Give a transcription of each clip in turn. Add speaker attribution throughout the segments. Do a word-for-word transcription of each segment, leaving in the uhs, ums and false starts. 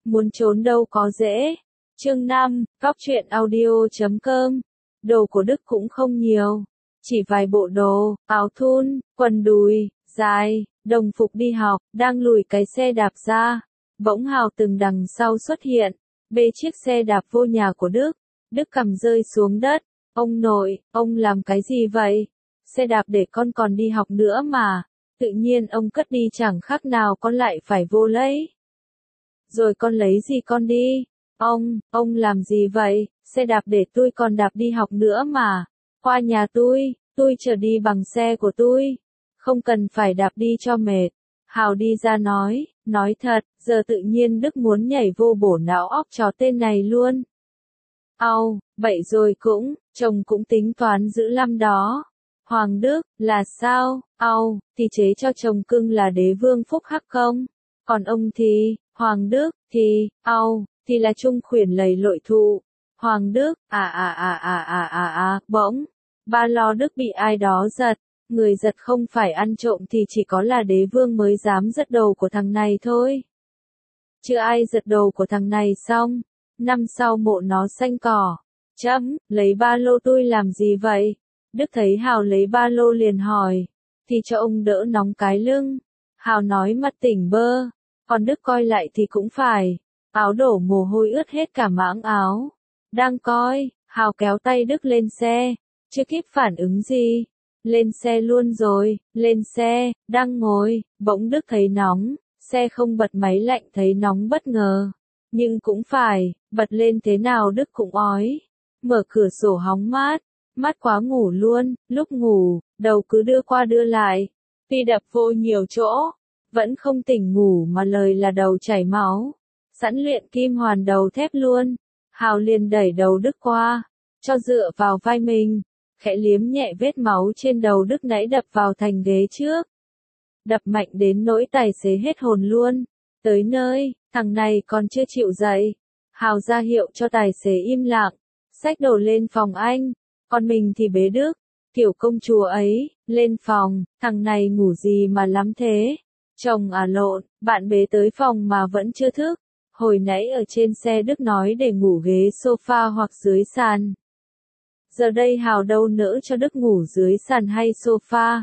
Speaker 1: muốn trốn đâu có dễ. Chương năm, Góc truyện audio chấm com. Đồ của Đức cũng không nhiều, chỉ vài bộ đồ, áo thun, quần đùi dài, đồng phục đi học. Đang lùi cái xe đạp ra, bỗng Hào từng đằng sau xuất hiện, bê chiếc xe đạp vô nhà của Đức. Đức cầm rơi xuống đất. Ông nội, ông làm cái gì vậy? Xe đạp để con còn đi học nữa mà. Tự nhiên ông cất đi chẳng khác nào con lại phải vô lấy. Rồi con lấy gì con đi? Ông, ông làm gì vậy? Xe đạp để tôi còn đạp đi học nữa mà. Qua nhà tôi, tôi chở đi bằng xe của tôi. Không cần phải đạp đi cho mệt. Hào đi ra nói, nói thật, giờ tự nhiên Đức muốn nhảy vô bổ não óc chó tên này luôn. Au, vậy rồi cũng, chồng cũng tính toán dữ lắm đó. Hoàng Đức, là sao? Au, thì chế cho chồng cưng là đế vương phúc hắc không? Còn ông thì, Hoàng Đức, thì, au, thì là trung khuyển lầy lội thụ. Hoàng Đức, à à à à à à à, bỗng, ba lo Đức bị ai đó giật. Người giật không phải ăn trộm thì chỉ có là đế vương mới dám giật đồ của thằng này thôi. Chưa ai giật đồ của thằng này xong. Năm sau mộ nó xanh cỏ. Chấm, lấy ba lô tôi làm gì vậy? Đức thấy Hào lấy ba lô liền hỏi. Thì cho ông đỡ nóng cái lưng. Hào nói mặt tỉnh bơ. Còn Đức coi lại thì cũng phải. Áo đổ mồ hôi ướt hết cả mãng áo. Đang coi, Hào kéo tay Đức lên xe. Chưa kịp phản ứng gì. Lên xe luôn rồi, lên xe, đang ngồi, bỗng Đức thấy nóng. Xe không bật máy lạnh thấy nóng bất ngờ. Nhưng cũng phải, bật lên thế nào Đức cũng ói. Mở cửa sổ hóng mát, mát quá ngủ luôn. Lúc ngủ, đầu cứ đưa qua đưa lại. Tuy đập vô nhiều chỗ, vẫn không tỉnh ngủ mà lời là đầu chảy máu. Sẵn luyện kim hoàn đầu thép luôn. Hào liền đẩy đầu Đức qua, cho dựa vào vai mình. Khẽ liếm nhẹ vết máu trên đầu Đức nãy đập vào thành ghế trước. Đập mạnh đến nỗi tài xế hết hồn luôn. Tới nơi, thằng này còn chưa chịu dậy. Hào ra hiệu cho tài xế im lặng. Xách đồ lên phòng anh. Còn mình thì bế Đức. Kiểu công chúa ấy, lên phòng. Thằng này ngủ gì mà lắm thế? Chồng à lộn, bạn bế tới phòng mà vẫn chưa thức. Hồi nãy ở trên xe Đức nói để ngủ ghế sofa hoặc dưới sàn. Giờ đây Hào đâu nỡ cho Đức ngủ dưới sàn hay sofa.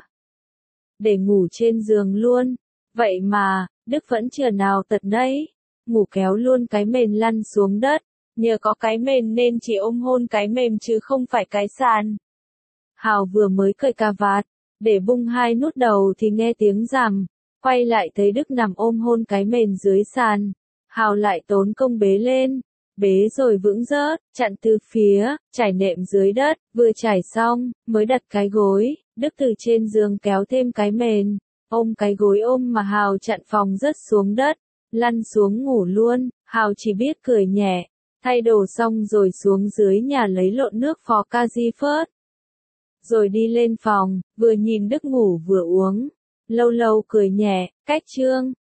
Speaker 1: Để ngủ trên giường luôn. Vậy mà, Đức vẫn chưa nào tật nấy. Ngủ kéo luôn cái mền lăn xuống đất. Nhờ có cái mền nên chỉ ôm hôn cái mềm chứ không phải cái sàn. Hào vừa mới cởi cà vạt, để bung hai nút đầu thì nghe tiếng rằm. Quay lại thấy Đức nằm ôm hôn cái mền dưới sàn. Hào lại tốn công bế lên. Bế rồi vững rớt, chặn từ phía, trải nệm dưới đất, vừa trải xong, mới đặt cái gối. Đức từ trên giường kéo thêm cái mền, ôm cái gối ôm mà Hào chặn phòng rớt xuống đất, lăn xuống ngủ luôn. Hào chỉ biết cười nhẹ, thay đồ xong rồi xuống dưới nhà lấy lộn nước phò Cazi phớt. Rồi đi lên phòng, vừa nhìn Đức ngủ vừa uống, lâu lâu cười nhẹ, cách chương.